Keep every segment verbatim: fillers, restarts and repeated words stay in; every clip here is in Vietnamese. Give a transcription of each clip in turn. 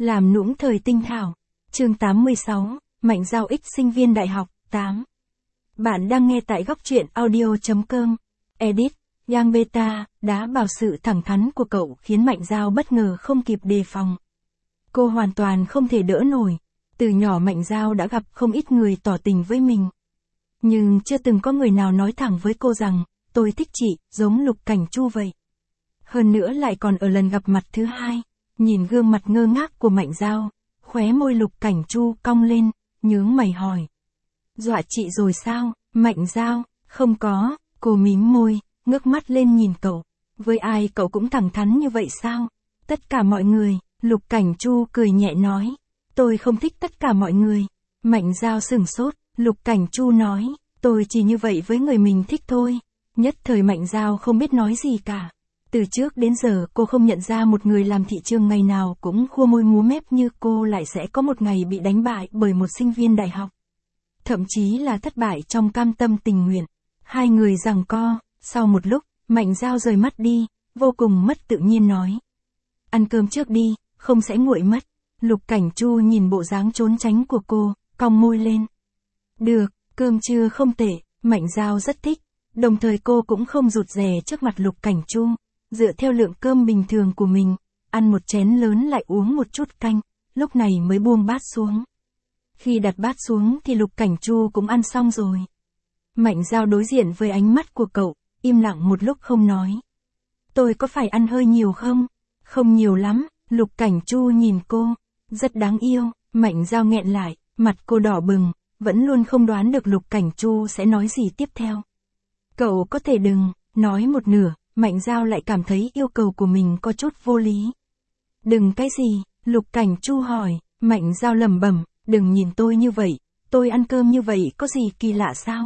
Làm nũng thời tinh thảo. Chương tám mươi sáu, Mạnh Dao X sinh viên đại học, tám. Bạn đang nghe tại góc truyện audio chấm com. Edit, Yang Beta, đã bảo sự thẳng thắn của cậu khiến Mạnh Dao bất ngờ không kịp đề phòng. Cô hoàn toàn không thể đỡ nổi. Từ nhỏ Mạnh Dao đã gặp không ít người tỏ tình với mình. Nhưng chưa từng có người nào nói thẳng với cô rằng, tôi thích chị, giống Lục Cảnh Chu vậy. Hơn nữa lại còn ở lần gặp mặt thứ hai. Nhìn gương mặt ngơ ngác của Mạnh Dao, khóe môi Lục Cảnh Chu cong lên, nhướng mày hỏi. Dọa chị rồi sao, Mạnh Dao? Không có, cô mím môi, ngước mắt lên nhìn cậu. Với ai cậu cũng thẳng thắn như vậy sao? Tất cả mọi người, Lục Cảnh Chu cười nhẹ nói. Tôi không thích tất cả mọi người. Mạnh Dao sửng sốt, Lục Cảnh Chu nói, tôi chỉ như vậy với người mình thích thôi. Nhất thời Mạnh Dao không biết nói gì cả. Từ trước đến giờ cô không nhận ra một người làm thị trường ngày nào cũng khua môi múa mép như cô lại sẽ có một ngày bị đánh bại bởi một sinh viên đại học. Thậm chí là thất bại trong cam tâm tình nguyện. Hai người giằng co, sau một lúc, Mạnh Dao rời mắt đi, vô cùng mất tự nhiên nói. Ăn cơm trước đi, không sẽ nguội mất. Lục Cảnh Chu nhìn bộ dáng trốn tránh của cô, cong môi lên. Được, cơm trưa không tệ, Mạnh Dao rất thích. Đồng thời cô cũng không rụt rè trước mặt Lục Cảnh Chu. Dựa theo lượng cơm bình thường của mình, ăn một chén lớn lại uống một chút canh, lúc này mới buông bát xuống. Khi đặt bát xuống thì Lục Cảnh Chu cũng ăn xong rồi. Mạnh Dao đối diện với ánh mắt của cậu, im lặng một lúc không nói. Tôi có phải ăn hơi nhiều không? Không nhiều lắm, Lục Cảnh Chu nhìn cô, rất đáng yêu. Mạnh Dao nghẹn lại, mặt cô đỏ bừng, vẫn luôn không đoán được Lục Cảnh Chu sẽ nói gì tiếp theo. Cậu có thể đừng, nói một nửa. Mạnh Dao lại cảm thấy yêu cầu của mình có chút vô lý. Đừng cái gì? Lục Cảnh Chu hỏi. Mạnh Dao lẩm bẩm, đừng nhìn tôi như vậy, tôi ăn cơm như vậy có gì kỳ lạ sao?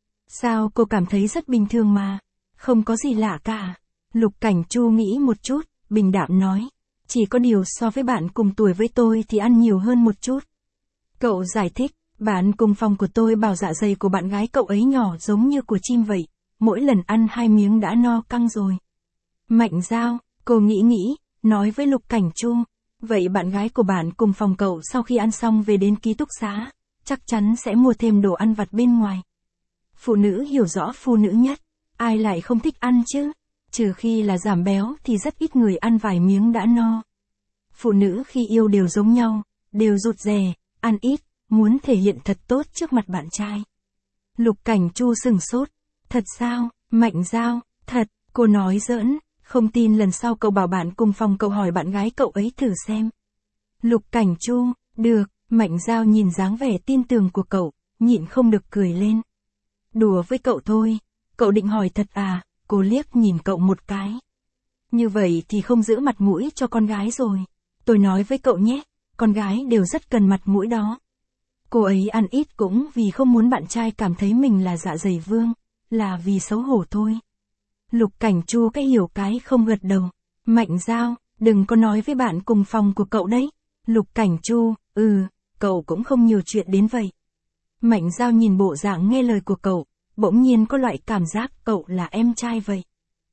Sao cô cảm thấy rất bình thường mà? Không có gì lạ cả. Lục Cảnh Chu nghĩ một chút, bình đạm nói. Chỉ có điều so với bạn cùng tuổi với tôi thì ăn nhiều hơn một chút. Cậu giải thích, bạn cùng phòng của tôi bảo dạ dày của bạn gái cậu ấy nhỏ giống như của chim vậy. Mỗi lần ăn hai miếng đã no căng rồi. Mạnh Dao, cô nghĩ nghĩ, nói với Lục Cảnh Chu. Vậy bạn gái của bạn cùng phòng cậu sau khi ăn xong về đến ký túc xá, chắc chắn sẽ mua thêm đồ ăn vặt bên ngoài. Phụ nữ hiểu rõ phụ nữ nhất, ai lại không thích ăn chứ? Trừ khi là giảm béo thì rất ít người ăn vài miếng đã no. Phụ nữ khi yêu đều giống nhau, đều rụt rè, ăn ít, muốn thể hiện thật tốt trước mặt bạn trai. Lục Cảnh Chu sừng sốt. Thật sao, Mạnh Dao, thật, cô nói giỡn, không tin lần sau cậu bảo bạn cùng phòng cậu hỏi bạn gái cậu ấy thử xem. Lục Cảnh Chu, được, Mạnh Dao nhìn dáng vẻ tin tưởng của cậu, nhịn không được cười lên. Đùa với cậu thôi, cậu định hỏi thật à, cô liếc nhìn cậu một cái. Như vậy thì không giữ mặt mũi cho con gái rồi. Tôi nói với cậu nhé, con gái đều rất cần mặt mũi đó. Cô ấy ăn ít cũng vì không muốn bạn trai cảm thấy mình là dạ dày vương. Là vì xấu hổ thôi. Lục Cảnh Chu cái hiểu cái không gật đầu. Mạnh Dao, đừng có nói với bạn cùng phòng của cậu đấy. Lục Cảnh Chu, ừ, cậu cũng không nhiều chuyện đến vậy. Mạnh Dao nhìn bộ dạng nghe lời của cậu, bỗng nhiên có loại cảm giác cậu là em trai vậy.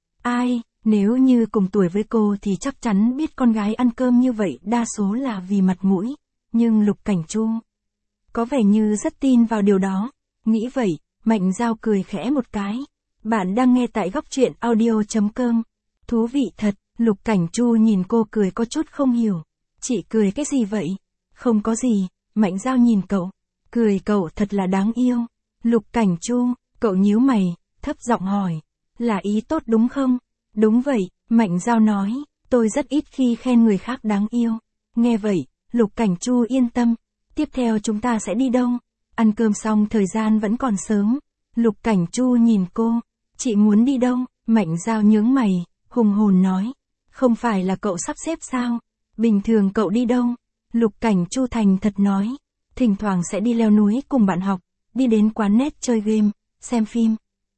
Ai, nếu như cùng tuổi với cô thì chắc chắn biết con gái ăn cơm như vậy đa số là vì mặt mũi. Nhưng Lục Cảnh Chu có vẻ như rất tin vào điều đó. Nghĩ vậy. Mạnh Dao cười khẽ một cái. Bạn đang nghe tại góc truyện audio chấm com. Thú vị thật, Lục Cảnh Chu nhìn cô cười có chút không hiểu. Chị cười cái gì vậy? Không có gì, Mạnh Dao nhìn cậu. Cười cậu thật là đáng yêu. Lục Cảnh Chu, cậu nhíu mày, thấp giọng hỏi. Là ý tốt đúng không? Đúng vậy, Mạnh Dao nói. Tôi rất ít khi khen người khác đáng yêu. Nghe vậy, Lục Cảnh Chu yên tâm. Tiếp theo chúng ta sẽ đi đâu? Ăn cơm xong thời gian vẫn còn sớm. Lục Cảnh Chu nhìn cô. Chị muốn đi đâu? Mạnh Dao nhướng mày, hùng hồn nói. Không phải là cậu sắp xếp sao? Bình thường cậu đi đâu? Lục Cảnh Chu thành thật nói. Thỉnh thoảng sẽ đi leo núi cùng bạn học, đi đến quán net chơi game, xem phim.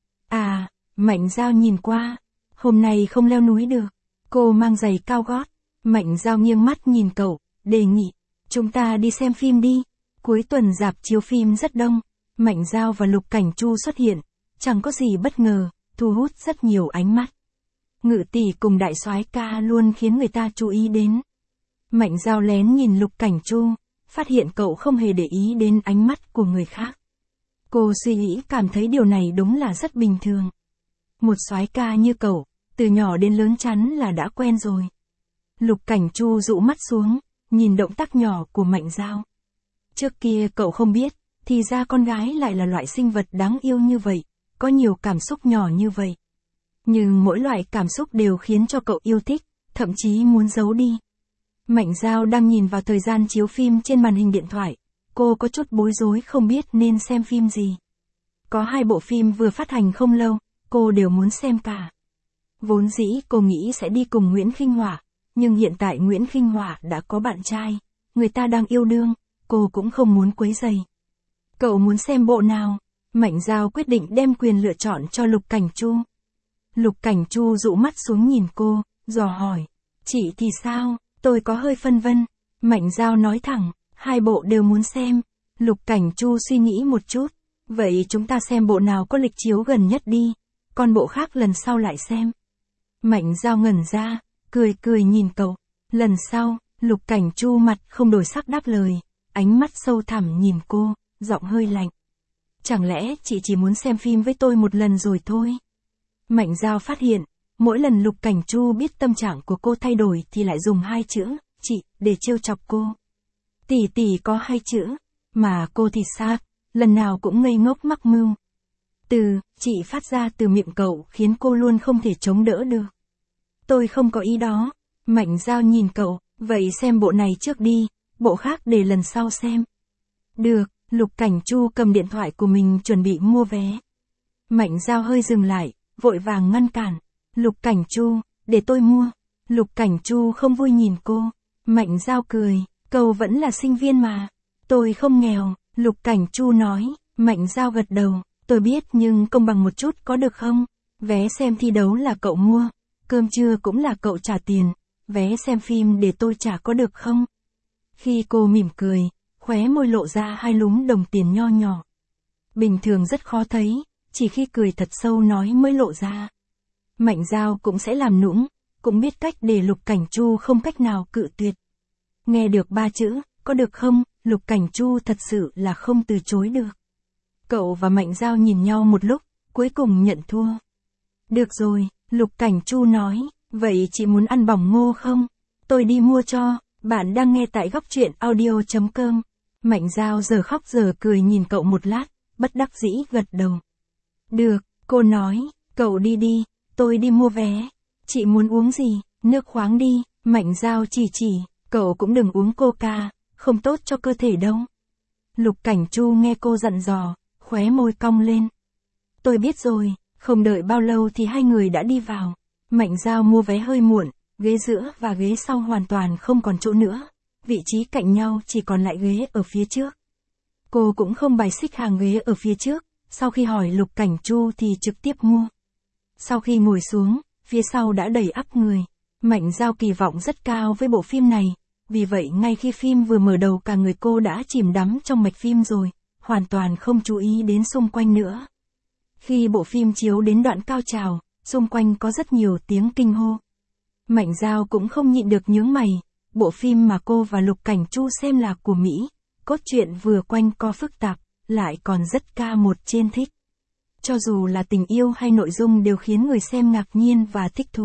À, Mạnh Dao nhìn qua. Hôm nay không leo núi được. Cô mang giày cao gót. Mạnh Dao nghiêng mắt nhìn cậu, đề nghị. Chúng ta đi xem phim đi. Cuối tuần rạp chiếu phim rất đông, Mạnh Dao và Lục Cảnh Chu xuất hiện, chẳng có gì bất ngờ, thu hút rất nhiều ánh mắt. Ngự tỷ cùng đại soái ca luôn khiến người ta chú ý đến. Mạnh Dao lén nhìn Lục Cảnh Chu, phát hiện cậu không hề để ý đến ánh mắt của người khác. Cô suy nghĩ cảm thấy điều này đúng là rất bình thường. Một soái ca như cậu, từ nhỏ đến lớn chắn là đã quen rồi. Lục Cảnh Chu dụ mắt xuống, nhìn động tác nhỏ của Mạnh Dao. Trước kia cậu không biết, thì ra con gái lại là loại sinh vật đáng yêu như vậy, có nhiều cảm xúc nhỏ như vậy. Nhưng mỗi loại cảm xúc đều khiến cho cậu yêu thích, thậm chí muốn giấu đi. Mạnh Dao đang nhìn vào thời gian chiếu phim trên màn hình điện thoại, cô có chút bối rối không biết nên xem phim gì. Có hai bộ phim vừa phát hành không lâu, cô đều muốn xem cả. Vốn dĩ cô nghĩ sẽ đi cùng Nguyễn Khinh Hỏa, nhưng hiện tại Nguyễn Khinh Hỏa đã có bạn trai, người ta đang yêu đương, cô cũng không muốn quấy rầy. Cậu muốn xem bộ nào? Mạnh Dao quyết định đem quyền lựa chọn cho Lục Cảnh Chu. Lục Cảnh Chu dụ mắt xuống nhìn cô, dò hỏi. Chị thì sao? Tôi có hơi phân vân. Mạnh Dao nói thẳng, hai bộ đều muốn xem. Lục Cảnh Chu suy nghĩ một chút. Vậy chúng ta xem bộ nào có lịch chiếu gần nhất đi, còn bộ khác lần sau lại xem. Mạnh Dao ngẩn ra, cười cười nhìn cậu. Lần sau, Lục Cảnh Chu mặt không đổi sắc đáp lời, ánh mắt sâu thẳm nhìn cô, giọng hơi lạnh. Chẳng lẽ chị chỉ muốn xem phim với tôi một lần rồi thôi? Mạnh Dao phát hiện, mỗi lần Lục Cảnh Chu biết tâm trạng của cô thay đổi thì lại dùng hai chữ, chị, để trêu chọc cô. Tỷ tỷ có hai chữ, mà cô thì sao, lần nào cũng ngây ngốc mắc mưu. Từ, chị phát ra từ miệng cậu khiến cô luôn không thể chống đỡ được. Tôi không có ý đó. Mạnh Dao nhìn cậu, vậy xem bộ này trước đi, bộ khác để lần sau xem. Được, Lục Cảnh Chu cầm điện thoại của mình chuẩn bị mua vé. Mạnh Dao hơi dừng lại, vội vàng ngăn cản. Lục Cảnh Chu, để tôi mua. Lục Cảnh Chu không vui nhìn cô. Mạnh Dao cười, cậu vẫn là sinh viên mà. Tôi không nghèo, Lục Cảnh Chu nói. Mạnh Dao gật đầu, tôi biết nhưng công bằng một chút có được không? Vé xem thi đấu là cậu mua, cơm trưa cũng là cậu trả tiền, vé xem phim để tôi trả có được không? Khi cô mỉm cười, khóe môi lộ ra hai lúm đồng tiền nho nhỏ. Bình thường rất khó thấy, chỉ khi cười thật sâu nói mới lộ ra. Mạnh Dao cũng sẽ làm nũng, cũng biết cách để Lục Cảnh Chu không cách nào cự tuyệt. Nghe được ba chữ, có được không, Lục Cảnh Chu thật sự là không từ chối được. Cậu và Mạnh Dao nhìn nhau một lúc, cuối cùng nhận thua. Được rồi, Lục Cảnh Chu nói, vậy chị muốn ăn bỏng ngô không? Tôi đi mua cho. Bạn đang nghe tại góc truyện audio chấm com. Mạnh Dao giờ khóc giờ cười nhìn cậu một lát, bất đắc dĩ gật đầu. Được, cô nói, cậu đi đi, tôi đi mua vé. Chị muốn uống gì? Nước khoáng đi. Mạnh Dao chỉ chỉ, cậu cũng đừng uống coca, không tốt cho cơ thể đâu. Lục Cảnh Chu nghe cô dặn dò, khóe môi cong lên. Tôi biết rồi. Không đợi bao lâu thì hai người đã đi vào. Mạnh Dao mua vé hơi muộn, ghế giữa và ghế sau hoàn toàn không còn chỗ nữa. Vị trí cạnh nhau chỉ còn lại ghế ở phía trước. Cô cũng không bài xích hàng ghế ở phía trước, sau khi hỏi Lục Cảnh Chu thì trực tiếp mua. Sau khi ngồi xuống, phía sau đã đầy ắp người. Mạnh Dao kỳ vọng rất cao với bộ phim này, vì vậy ngay khi phim vừa mở đầu cả người cô đã chìm đắm trong mạch phim rồi, hoàn toàn không chú ý đến xung quanh nữa. Khi bộ phim chiếu đến đoạn cao trào, xung quanh có rất nhiều tiếng kinh hô. Mạnh Dao cũng không nhịn được nhướng mày, bộ phim mà cô và Lục Cảnh Chu xem là của Mỹ, cốt truyện vừa quanh co phức tạp, lại còn rất ca một trên thích. Cho dù là tình yêu hay nội dung đều khiến người xem ngạc nhiên và thích thú.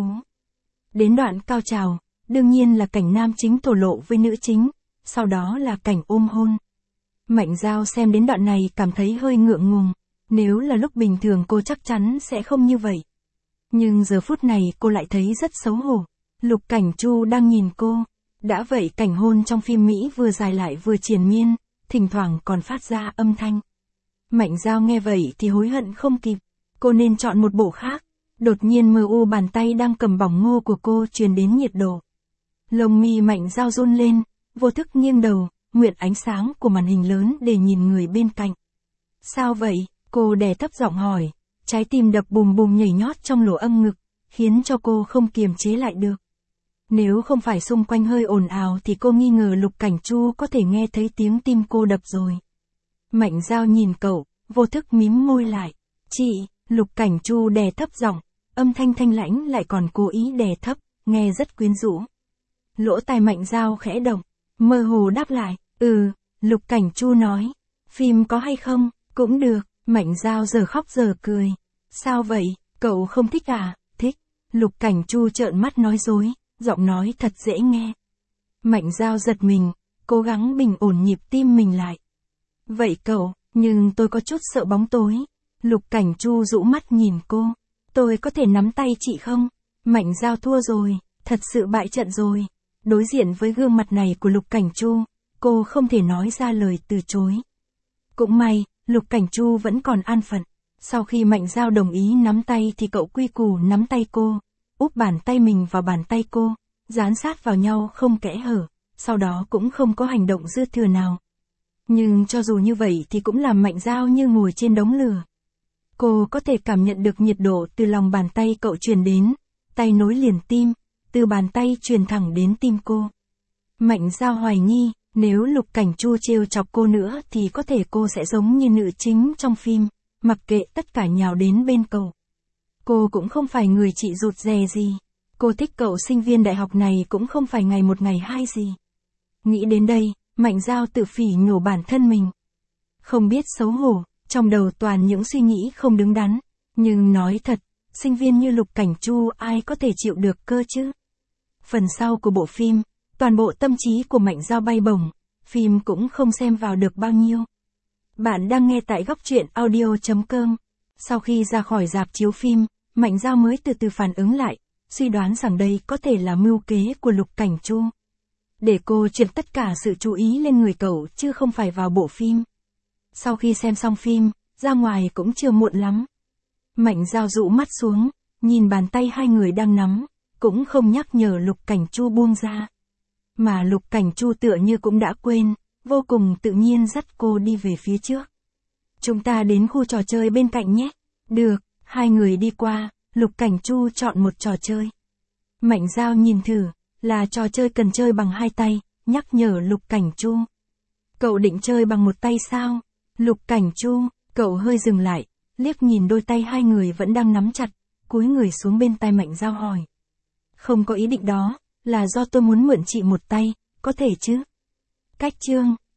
Đến đoạn cao trào, đương nhiên là cảnh nam chính thổ lộ với nữ chính, sau đó là cảnh ôm hôn. Mạnh Dao xem đến đoạn này cảm thấy hơi ngượng ngùng. Nếu là lúc bình thường cô chắc chắn sẽ không như vậy. Nhưng giờ phút này cô lại thấy rất xấu hổ. Lục Cảnh Chu đang nhìn cô. Đã vậy cảnh hôn trong phim Mỹ vừa dài lại vừa triền miên, thỉnh thoảng còn phát ra âm thanh. Mạnh Dao nghe vậy thì hối hận không kịp. Cô nên chọn một bộ khác. Đột nhiên mờ u bàn tay đang cầm bỏng ngô của cô truyền đến nhiệt độ. Lông mi Mạnh Dao run lên, vô thức nghiêng đầu, nguyện ánh sáng của màn hình lớn để nhìn người bên cạnh. Sao vậy? Cô đè thấp giọng hỏi, trái tim đập bùm bùm nhảy nhót trong lỗ âm ngực, khiến cho cô không kiềm chế lại được. Nếu không phải xung quanh hơi ồn ào thì cô nghi ngờ Lục Cảnh Chu có thể nghe thấy tiếng tim cô đập rồi. Mạnh Dao nhìn cậu, vô thức mím môi lại. Chị, Lục Cảnh Chu đè thấp giọng, âm thanh thanh lãnh lại còn cố ý đè thấp, nghe rất quyến rũ. Lỗ tai Mạnh Dao khẽ động, mơ hồ đáp lại, ừ, Lục Cảnh Chu nói. Phim có hay không? Cũng được, Mạnh Dao giờ khóc giờ cười. Sao vậy, cậu không thích à? Thích. Lục Cảnh Chu trợn mắt nói dối, giọng nói thật dễ nghe. Mạnh Dao giật mình, cố gắng bình ổn nhịp tim mình lại. Vậy cậu, nhưng tôi có chút sợ bóng tối. Lục Cảnh Chu rũ mắt nhìn cô. Tôi có thể nắm tay chị không? Mạnh Dao thua rồi, thật sự bại trận rồi. Đối diện với gương mặt này của Lục Cảnh Chu, cô không thể nói ra lời từ chối. Cũng may, Lục Cảnh Chu vẫn còn an phận. Sau khi Mạnh Dao đồng ý nắm tay thì cậu quy củ nắm tay cô, úp bàn tay mình vào bàn tay cô, dán sát vào nhau không kẽ hở, sau đó cũng không có hành động dư thừa nào. Nhưng cho dù như vậy thì cũng làm Mạnh Dao như ngồi trên đống lửa. Cô có thể cảm nhận được nhiệt độ từ lòng bàn tay cậu truyền đến, tay nối liền tim, từ bàn tay truyền thẳng đến tim cô. Mạnh Dao hoài nghi, nếu Lục Cảnh Chu trêu chọc cô nữa thì có thể cô sẽ giống như nữ chính trong phim, mặc kệ tất cả nhào đến bên cậu. Cô cũng không phải người chị rụt rè gì. Cô thích cậu sinh viên đại học này cũng không phải ngày một ngày hai gì. Nghĩ đến đây, Mạnh Dao tự phỉ nhổ bản thân mình. Không biết xấu hổ, trong đầu toàn những suy nghĩ không đứng đắn. Nhưng nói thật, sinh viên như Lục Cảnh Chu ai có thể chịu được cơ chứ? Phần sau của bộ phim, toàn bộ tâm trí của Mạnh Dao bay bổng, phim cũng không xem vào được bao nhiêu. Bạn đang nghe tại góc truyện audio chấm com. Sau khi ra khỏi rạp chiếu phim, Mạnh Dao mới từ từ phản ứng lại, suy đoán rằng đây có thể là mưu kế của Lục Cảnh Chu. Để cô chuyển tất cả sự chú ý lên người cậu chứ không phải vào bộ phim. Sau khi xem xong phim, ra ngoài cũng chưa muộn lắm. Mạnh Dao rũ mắt xuống, nhìn bàn tay hai người đang nắm, cũng không nhắc nhở Lục Cảnh Chu buông ra. Mà Lục Cảnh Chu tựa như cũng đã quên, vô cùng tự nhiên dắt cô đi về phía trước. Chúng ta đến khu trò chơi bên cạnh nhé. Được, hai người đi qua, Lục Cảnh Chu chọn một trò chơi. Mạnh Dao nhìn thử, là trò chơi cần chơi bằng hai tay, nhắc nhở Lục Cảnh Chu. Cậu định chơi bằng một tay sao? Lục Cảnh Chu, cậu hơi dừng lại, liếc nhìn đôi tay hai người vẫn đang nắm chặt, cúi người xuống bên tai Mạnh Dao hỏi. Không có ý định đó, là do tôi muốn mượn chị một tay, có thể chứ? Cách chương